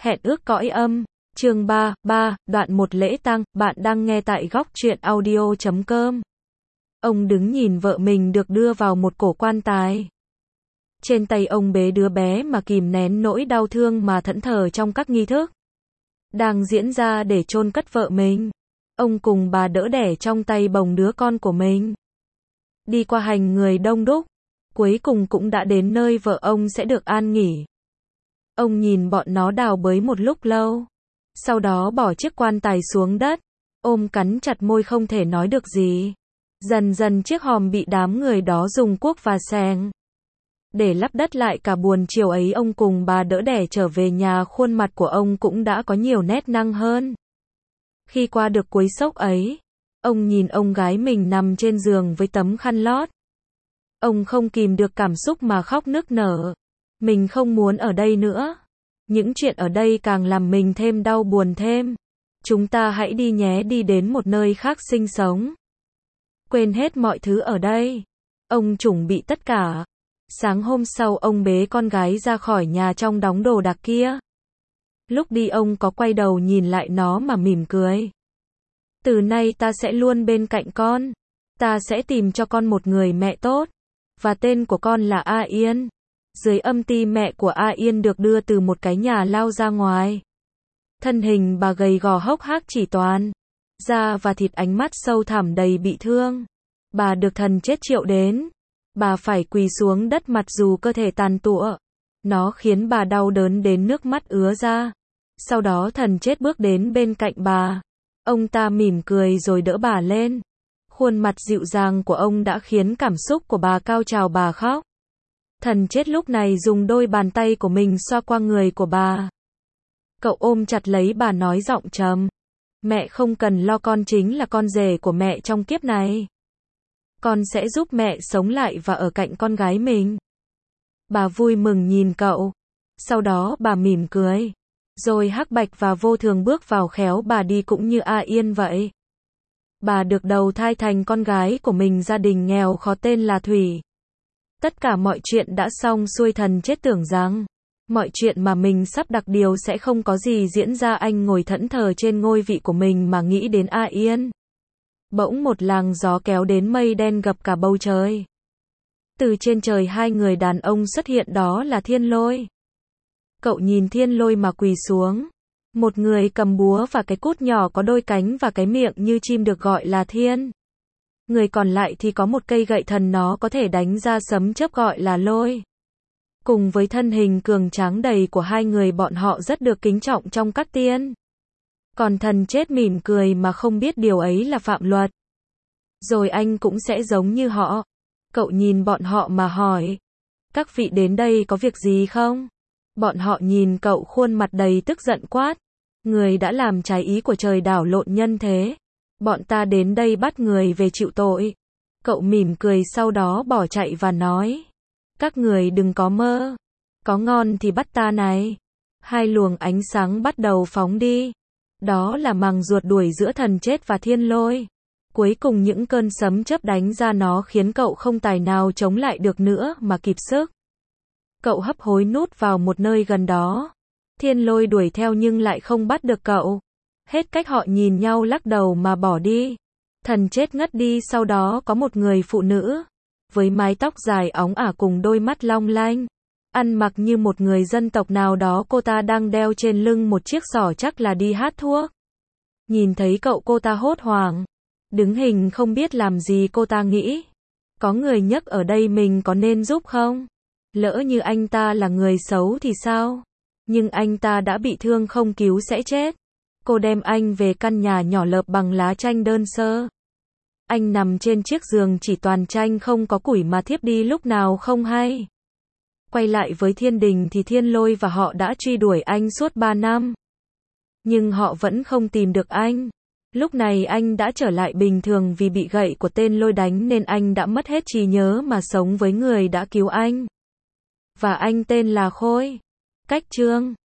Hẹn ước cõi âm, chương 3, đoạn 1 lễ tang, bạn đang nghe tại góc truyện audio.com. Ông đứng nhìn vợ mình được đưa vào một cổ quan tài. Trên tay ông bế đứa bé mà kìm nén nỗi đau thương mà thẫn thờ trong các nghi thức đang diễn ra để chôn cất vợ mình. Ông cùng bà đỡ đẻ trong tay bồng đứa con của mình. Đi qua hành người đông đúc, cuối cùng cũng đã đến nơi vợ ông sẽ được an nghỉ. Ông nhìn bọn nó đào bới một lúc lâu, sau đó bỏ chiếc quan tài xuống đất, ôm cắn chặt môi không thể nói được gì. Dần dần chiếc hòm bị đám người đó dùng cuốc và xẻng để lấp đất lại cả. Buồn chiều ấy ông cùng bà đỡ đẻ trở về nhà, khuôn mặt của ông cũng đã có nhiều nét năng hơn. Khi qua được cú sốc ấy, ông nhìn ông gái mình nằm trên giường với tấm khăn lót. Ông không kìm được cảm xúc mà khóc nức nở. Mình không muốn ở đây nữa. Những chuyện ở đây càng làm mình thêm đau buồn thêm. Chúng ta hãy đi nhé, đi đến một nơi khác sinh sống. Quên hết mọi thứ ở đây. Ông chuẩn bị tất cả. Sáng hôm sau ông bế con gái ra khỏi nhà trong đống đồ đạc kia. Lúc đi ông có quay đầu nhìn lại nó mà mỉm cười. Từ nay ta sẽ luôn bên cạnh con. Ta sẽ tìm cho con một người mẹ tốt. Và tên của con là A Yên. Dưới âm ti, mẹ của A Yên được đưa từ một cái nhà lao ra ngoài. Thân hình bà gầy gò hốc hác, chỉ toàn da và thịt, ánh mắt sâu thẳm đầy bị thương. Bà được thần chết triệu đến. Bà phải quỳ xuống đất mặt dù cơ thể tàn tụa. Nó khiến bà đau đớn đến nước mắt ứa ra. Sau đó thần chết bước đến bên cạnh bà. Ông ta mỉm cười rồi đỡ bà lên. Khuôn mặt dịu dàng của ông đã khiến cảm xúc của bà cao trào, bà khóc. Thần chết lúc này dùng đôi bàn tay của mình xoa qua người của bà. Cậu ôm chặt lấy bà nói giọng trầm. Mẹ không cần lo, con chính là con rể của mẹ trong kiếp này. Con sẽ giúp mẹ sống lại và ở cạnh con gái mình. Bà vui mừng nhìn cậu. Sau đó bà mỉm cười. Rồi hắc bạch và vô thường bước vào, khéo bà đi cũng như A Yên vậy. Bà được đầu thai thành con gái của mình, gia đình nghèo khó tên là Thủy. Tất cả mọi chuyện đã xong xuôi, thần chết tưởng rằng mọi chuyện mà mình sắp đặt điều sẽ không có gì diễn ra. Anh ngồi thẫn thờ trên ngôi vị của mình mà nghĩ đến A Yên. Bỗng một làn gió kéo đến, mây đen gập cả bầu trời. Từ trên trời hai người đàn ông xuất hiện, đó là Thiên Lôi. Cậu nhìn Thiên Lôi mà quỳ xuống. Một người cầm búa và cái cút nhỏ có đôi cánh và cái miệng như chim được gọi là Thiên. Người còn lại thì có một cây gậy thần, nó có thể đánh ra sấm chớp, gọi là Lôi. Cùng với thân hình cường tráng đầy của hai người, bọn họ rất được kính trọng trong các tiên. Còn thần chết mỉm cười mà không biết điều ấy là phạm luật. Rồi anh cũng sẽ giống như họ. Cậu nhìn bọn họ mà hỏi. Các vị đến đây có việc gì không? Bọn họ nhìn cậu, khuôn mặt đầy tức giận quát. Người đã làm trái ý của trời, đảo lộn nhân thế. Bọn ta đến đây bắt người về chịu tội. Cậu mỉm cười, sau đó bỏ chạy và nói. Các người đừng có mơ. Có ngon thì bắt ta này. Hai luồng ánh sáng bắt đầu phóng đi. Đó là màng ruột đuổi giữa thần chết và Thiên Lôi. Cuối cùng những cơn sấm chớp đánh ra, nó khiến cậu không tài nào chống lại được nữa mà kịp sức. Cậu hấp hối núp vào một nơi gần đó. Thiên Lôi đuổi theo nhưng lại không bắt được cậu. Hết cách, họ nhìn nhau lắc đầu mà bỏ đi. Thần chết ngất đi. Sau đó có một người phụ nữ với mái tóc dài óng ả cùng đôi mắt long lanh, ăn mặc như một người dân tộc nào đó. Cô ta đang đeo trên lưng một chiếc giỏ, chắc là đi hái thuốc. Nhìn thấy cậu, cô ta hốt hoảng, đứng hình không biết làm gì. Cô ta nghĩ, có người nhấc ở đây, mình có nên giúp không? Lỡ như anh ta là người xấu thì sao? Nhưng anh ta đã bị thương, không cứu sẽ chết. Cô đem anh về căn nhà nhỏ lợp bằng lá chanh đơn sơ. Anh nằm trên chiếc giường chỉ toàn chanh, không có củi mà thiếp đi lúc nào không hay. Quay lại với thiên đình thì Thiên Lôi và họ đã truy đuổi anh suốt 3 năm. Nhưng họ vẫn không tìm được anh. Lúc này anh đã trở lại bình thường, vì bị gậy của tên Lôi đánh nên anh đã mất hết trí nhớ mà sống với người đã cứu anh. Và anh tên là Khôi. Cách chương